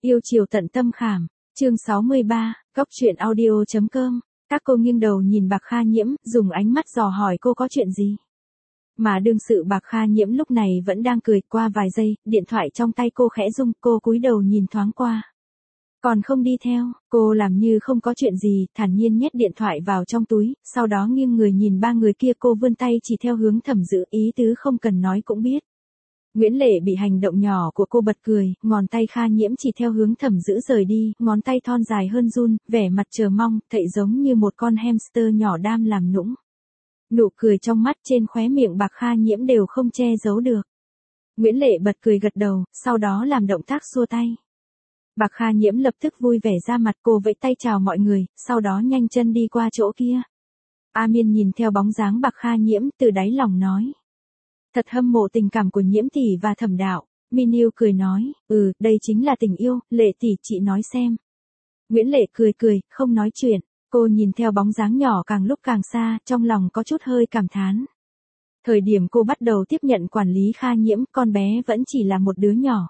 Yêu chiều tận tâm khảm, chương 63, góc truyện audio.com. Các cô nghiêng đầu nhìn Bạc Kha Nhiễm, dùng ánh mắt dò hỏi cô có chuyện gì. Mà đương sự Bạc Kha Nhiễm lúc này vẫn đang cười. Qua vài giây, điện thoại trong tay cô khẽ rung, cô cúi đầu nhìn thoáng qua. Còn không đi theo, cô làm như không có chuyện gì, thản nhiên nhét điện thoại vào trong túi, sau đó nghiêng người nhìn ba người kia, cô vươn tay chỉ theo hướng Thẩm Dữ, ý tứ không cần nói cũng biết. Nguyễn Lệ bị hành động nhỏ của cô bật cười, ngón tay Kha Nhiễm chỉ theo hướng Thẩm Dữ rời đi, ngón tay thon dài hơn run, vẻ mặt chờ mong, thậy giống như một con hamster nhỏ đam làm nũng. Nụ cười trong mắt trên khóe miệng Bạc Kha Nhiễm đều không che giấu được. Nguyễn Lệ bật cười gật đầu, sau đó làm động tác xua tay. Bạc Kha Nhiễm lập tức vui vẻ ra mặt, cô vẫy tay chào mọi người, sau đó nhanh chân đi qua chỗ kia. A Miên nhìn theo bóng dáng Bạc Kha Nhiễm, từ đáy lòng nói. Thật hâm mộ tình cảm của Nhiễm tỷ và Thẩm đạo. Min cười nói, đây chính là tình yêu, Lệ tỷ chị nói xem. Nguyễn Lệ cười, không nói chuyện, cô nhìn theo bóng dáng nhỏ càng lúc càng xa, trong lòng có chút hơi cảm thán. Thời điểm cô bắt đầu tiếp nhận quản lý Kha Nhiễm, con bé vẫn chỉ là một đứa nhỏ.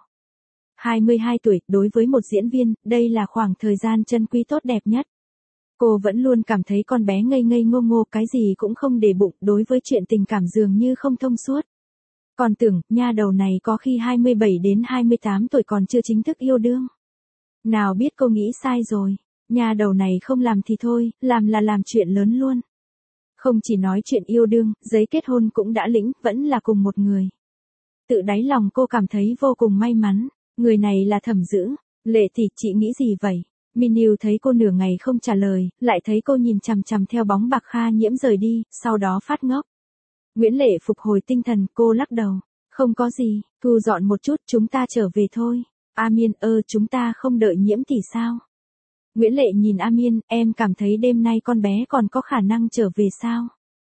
22 tuổi, đối với một diễn viên, đây là khoảng thời gian chân quý tốt đẹp nhất. Cô vẫn luôn cảm thấy con bé ngây ngây ngô ngô, cái gì cũng không để bụng, đối với chuyện tình cảm dường như không thông suốt. Còn tưởng, nha đầu này có khi 27 đến 28 tuổi còn chưa chính thức yêu đương. Nào biết cô nghĩ sai rồi, nha đầu này không làm thì thôi, làm là làm chuyện lớn luôn. Không chỉ nói chuyện yêu đương, giấy kết hôn cũng đã lĩnh, vẫn là cùng một người. Tự đáy lòng cô cảm thấy vô cùng may mắn, người này là Thẩm Dữ. Lệ tỷ chị nghĩ gì vậy? Min thấy cô nửa ngày không trả lời, lại thấy cô nhìn chằm chằm theo bóng Bạc Kha Nhiễm rời đi, sau đó phát ngốc. Nguyễn Lệ phục hồi tinh thần, cô lắc đầu. Không có gì, thu dọn một chút, chúng ta trở về thôi. A Miên, chúng ta không đợi Nhiễm tỷ sao? Nguyễn Lệ nhìn A Miên, em cảm thấy đêm nay con bé còn có khả năng trở về sao?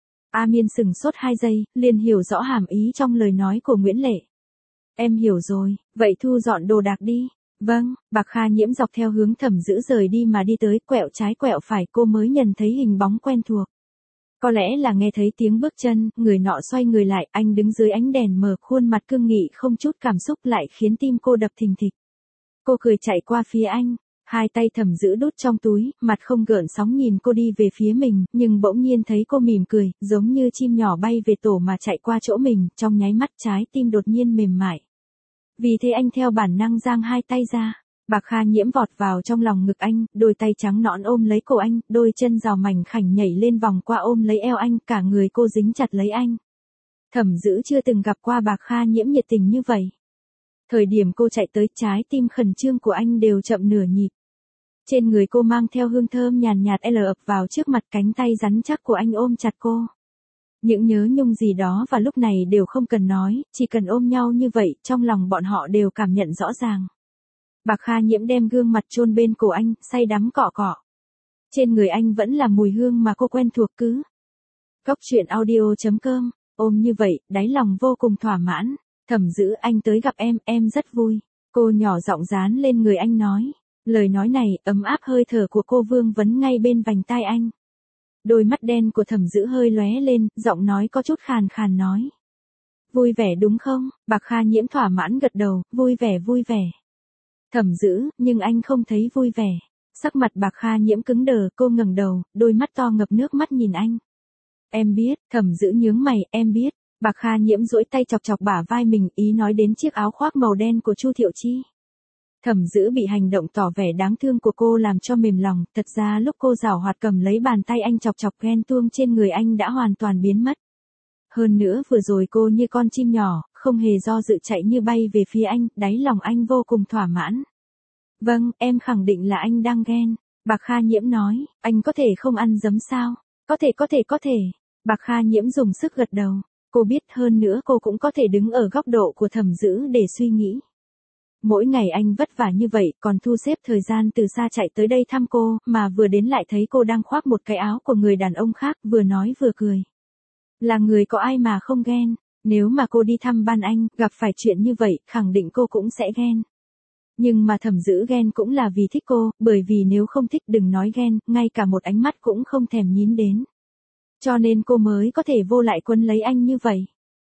A Miên sững sốt 2 giây, liền hiểu rõ hàm ý trong lời nói của Nguyễn Lệ. Em hiểu rồi, vậy thu dọn đồ đạc đi. Vâng, Bạc Kha Nhiễm dọc theo hướng Thẩm Dữ rời đi mà đi tới, quẹo trái quẹo phải, cô mới nhận thấy hình bóng quen thuộc. Có lẽ là nghe thấy tiếng bước chân, người nọ xoay người lại, anh đứng dưới ánh đèn mờ, khuôn mặt cương nghị không chút cảm xúc lại khiến tim cô đập thình thịch. Cô cười chạy qua phía anh, hai tay Thẩm Dữ đút trong túi, mặt không gợn sóng nhìn cô đi về phía mình, nhưng bỗng nhiên thấy cô mỉm cười, giống như chim nhỏ bay về tổ mà chạy qua chỗ mình, trong nháy mắt trái tim đột nhiên mềm mại. Vì thế anh theo bản năng giang hai tay ra. Bạc Kha Nhiễm vọt vào trong lòng ngực anh, đôi tay trắng nõn ôm lấy cổ anh, đôi chân rào mảnh khảnh nhảy lên vòng qua ôm lấy eo anh, cả người cô dính chặt lấy anh. Thẩm Dữ chưa từng gặp qua Bạc Kha Nhiễm nhiệt tình như vậy. Thời điểm cô chạy tới, trái tim khẩn trương của anh đều chậm nửa nhịp. Trên người cô mang theo hương thơm nhàn nhạt ập vào trước mặt, cánh tay rắn chắc của anh ôm chặt cô. Những nhớ nhung gì đó và lúc này đều không cần nói, chỉ cần ôm nhau như vậy, trong lòng bọn họ đều cảm nhận rõ ràng. Bạc Kha Nhiễm đem gương mặt chôn bên cổ anh, say đắm cọ cọ. Trên người anh vẫn là mùi hương mà cô quen thuộc cứ. Góc truyện audio.com, ôm như vậy, đáy lòng vô cùng thỏa mãn. Thẩm Dữ, anh tới gặp em rất vui. Cô nhỏ giọng dán lên người anh nói. Lời nói này, ấm áp hơi thở của cô vương vấn ngay bên vành tai anh. Đôi mắt đen của Thẩm Dữ hơi lóe lên, giọng nói có chút khàn khàn nói. Vui vẻ đúng không? Bạc Kha Nhiễm thỏa mãn gật đầu, vui vẻ. Thẩm Dữ, nhưng anh không thấy vui vẻ. Sắc mặt Bạc Kha Nhiễm cứng đờ, cô ngẩng đầu, đôi mắt to ngập nước mắt nhìn anh. Em biết, Thẩm Dữ nhướng mày, em biết. Bạc Kha Nhiễm duỗi tay chọc chọc bả vai mình, ý nói đến chiếc áo khoác màu đen của Chu Thiệu Chi. Thẩm Dữ bị hành động tỏ vẻ đáng thương của cô làm cho mềm lòng, thật ra lúc cô giảo hoạt cầm lấy bàn tay anh chọc chọc, ghen tuông trên người anh đã hoàn toàn biến mất. Hơn nữa vừa rồi cô như con chim nhỏ, không hề do dự chạy như bay về phía anh, đáy lòng anh vô cùng thỏa mãn. Vâng, em khẳng định là anh đang ghen. Bạc Kha Nhiễm nói, anh có thể không ăn giấm sao? Có thể. Bạc Kha Nhiễm dùng sức gật đầu. Cô biết, hơn nữa cô cũng có thể đứng ở góc độ của Thẩm Dữ để suy nghĩ. Mỗi ngày anh vất vả như vậy, còn thu xếp thời gian từ xa chạy tới đây thăm cô, mà vừa đến lại thấy cô đang khoác một cái áo của người đàn ông khác, vừa nói vừa cười. Là người có ai mà không ghen, nếu mà cô đi thăm ban anh, gặp phải chuyện như vậy, khẳng định cô cũng sẽ ghen. Nhưng mà Thẩm Dữ ghen cũng là vì thích cô, bởi vì nếu không thích đừng nói ghen, ngay cả một ánh mắt cũng không thèm nhín đến. Cho nên cô mới có thể vô lại quấn lấy anh như vậy.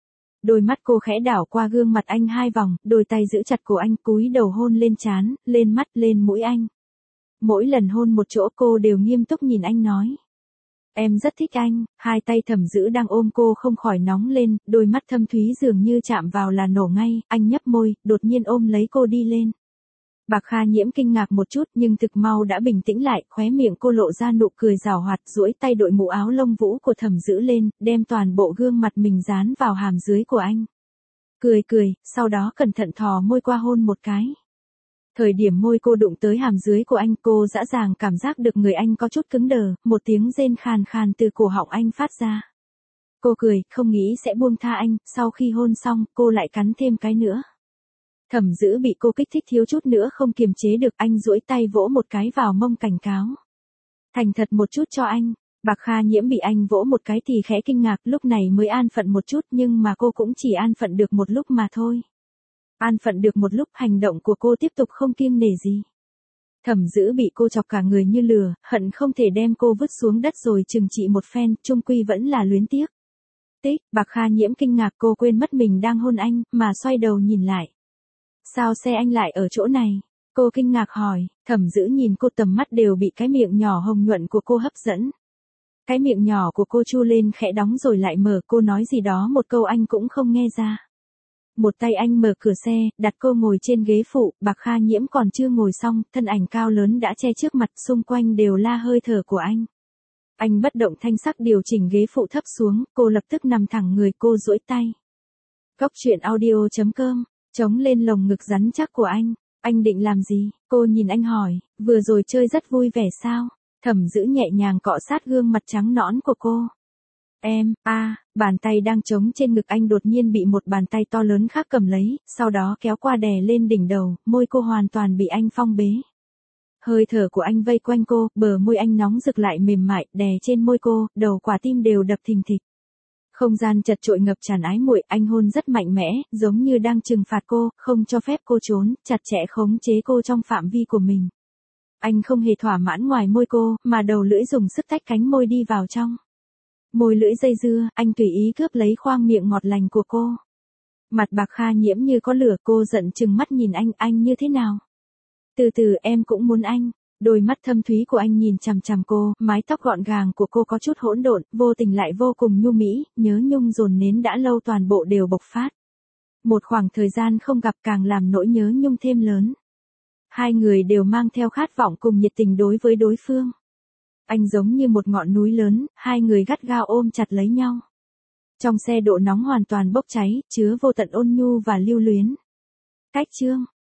Đôi mắt cô khẽ đảo qua gương mặt anh 2 vòng, đôi tay giữ chặt cổ anh, cúi đầu hôn lên trán, lên mắt, lên mũi anh. Mỗi lần hôn một chỗ cô đều nghiêm túc nhìn anh nói. Em rất thích anh. Hai tay Thẩm Dữ đang ôm cô không khỏi nóng lên, đôi mắt thâm thúy dường như chạm vào là nổ ngay, anh nhấp môi, đột nhiên ôm lấy cô đi lên. Bạc Kha Nhiễm kinh ngạc một chút nhưng thực mau đã bình tĩnh lại, khóe miệng cô lộ ra nụ cười giảo hoạt, duỗi tay đội mũ áo lông vũ của Thẩm Dữ lên, đem toàn bộ gương mặt mình dán vào hàm dưới của anh. Cười, sau đó cẩn thận thò môi qua hôn một cái. Thời điểm môi cô đụng tới hàm dưới của anh, cô dã dàng cảm giác được người anh có chút cứng đờ, một tiếng rên khàn khàn từ cổ họng anh phát ra. Cô cười, không nghĩ sẽ buông tha anh, sau khi hôn xong, cô lại cắn thêm cái nữa. Thẩm Dữ bị cô kích thích thiếu chút nữa không kiềm chế được, anh duỗi tay vỗ một cái vào mông cảnh cáo. Thành thật một chút cho anh. Bạc Kha Nhiễm bị anh vỗ một cái thì khẽ kinh ngạc, lúc này mới an phận một chút nhưng mà cô cũng chỉ an phận được một lúc mà thôi. An phận được một lúc, hành động của cô tiếp tục không kiêng nể gì. Thẩm Dữ bị cô chọc cả người như lừa, hận không thể đem cô vứt xuống đất rồi trừng trị một phen, chung quy vẫn là luyến tiếc. Bạc Kha Nhiễm kinh ngạc, cô quên mất mình đang hôn anh, mà xoay đầu nhìn lại. Sao xe anh lại ở chỗ này? Cô kinh ngạc hỏi. Thẩm Dữ nhìn cô, tầm mắt đều bị cái miệng nhỏ hồng nhuận của cô hấp dẫn. Cái miệng nhỏ của cô chu lên khẽ đóng rồi lại mở, cô nói gì đó một câu anh cũng không nghe ra. Một tay anh mở cửa xe, đặt cô ngồi trên ghế phụ, Bạc Kha Nhiễm còn chưa ngồi xong, thân ảnh cao lớn đã che trước mặt, xung quanh đều la hơi thở của anh. Anh bất động thanh sắc điều chỉnh ghế phụ thấp xuống, cô lập tức nằm thẳng người, cô duỗi tay. Cóc truyện audio.com, chống lên lồng ngực rắn chắc của anh. Anh định làm gì? Cô nhìn anh hỏi, vừa rồi chơi rất vui vẻ sao? Thẩm Dữ nhẹ nhàng cọ sát gương mặt trắng nõn của cô. Bàn tay đang trống trên ngực anh đột nhiên bị một bàn tay to lớn khác cầm lấy, sau đó kéo qua đè lên đỉnh đầu, môi cô hoàn toàn bị anh phong bế. Hơi thở của anh vây quanh cô, bờ môi anh nóng rực lại mềm mại, đè trên môi cô, đầu quả tim đều đập thình thịch. Không gian chật trội ngập tràn ái muội, anh hôn rất mạnh mẽ, giống như đang trừng phạt cô, không cho phép cô trốn, chặt chẽ khống chế cô trong phạm vi của mình. Anh không hề thỏa mãn ngoài môi cô, mà đầu lưỡi dùng sức tách cánh môi đi vào trong. Môi lưỡi dây dưa, anh tùy ý cướp lấy khoang miệng ngọt lành của cô. Mặt Bạc Kha Nhiễm như có lửa, cô giận chừng mắt nhìn anh như thế nào? Từ từ, em cũng muốn anh. Đôi mắt thâm thúy của anh nhìn chằm chằm cô, mái tóc gọn gàng của cô có chút hỗn độn, vô tình lại vô cùng nhu mỹ, nhớ nhung dồn nén đã lâu toàn bộ đều bộc phát. Một khoảng thời gian không gặp càng làm nỗi nhớ nhung thêm lớn. Hai người đều mang theo khát vọng cùng nhiệt tình đối với đối phương. Anh giống như một ngọn núi lớn, hai người gắt gao ôm chặt lấy nhau. Trong xe độ nóng hoàn toàn bốc cháy, chứa vô tận ôn nhu và lưu luyến. Cách chương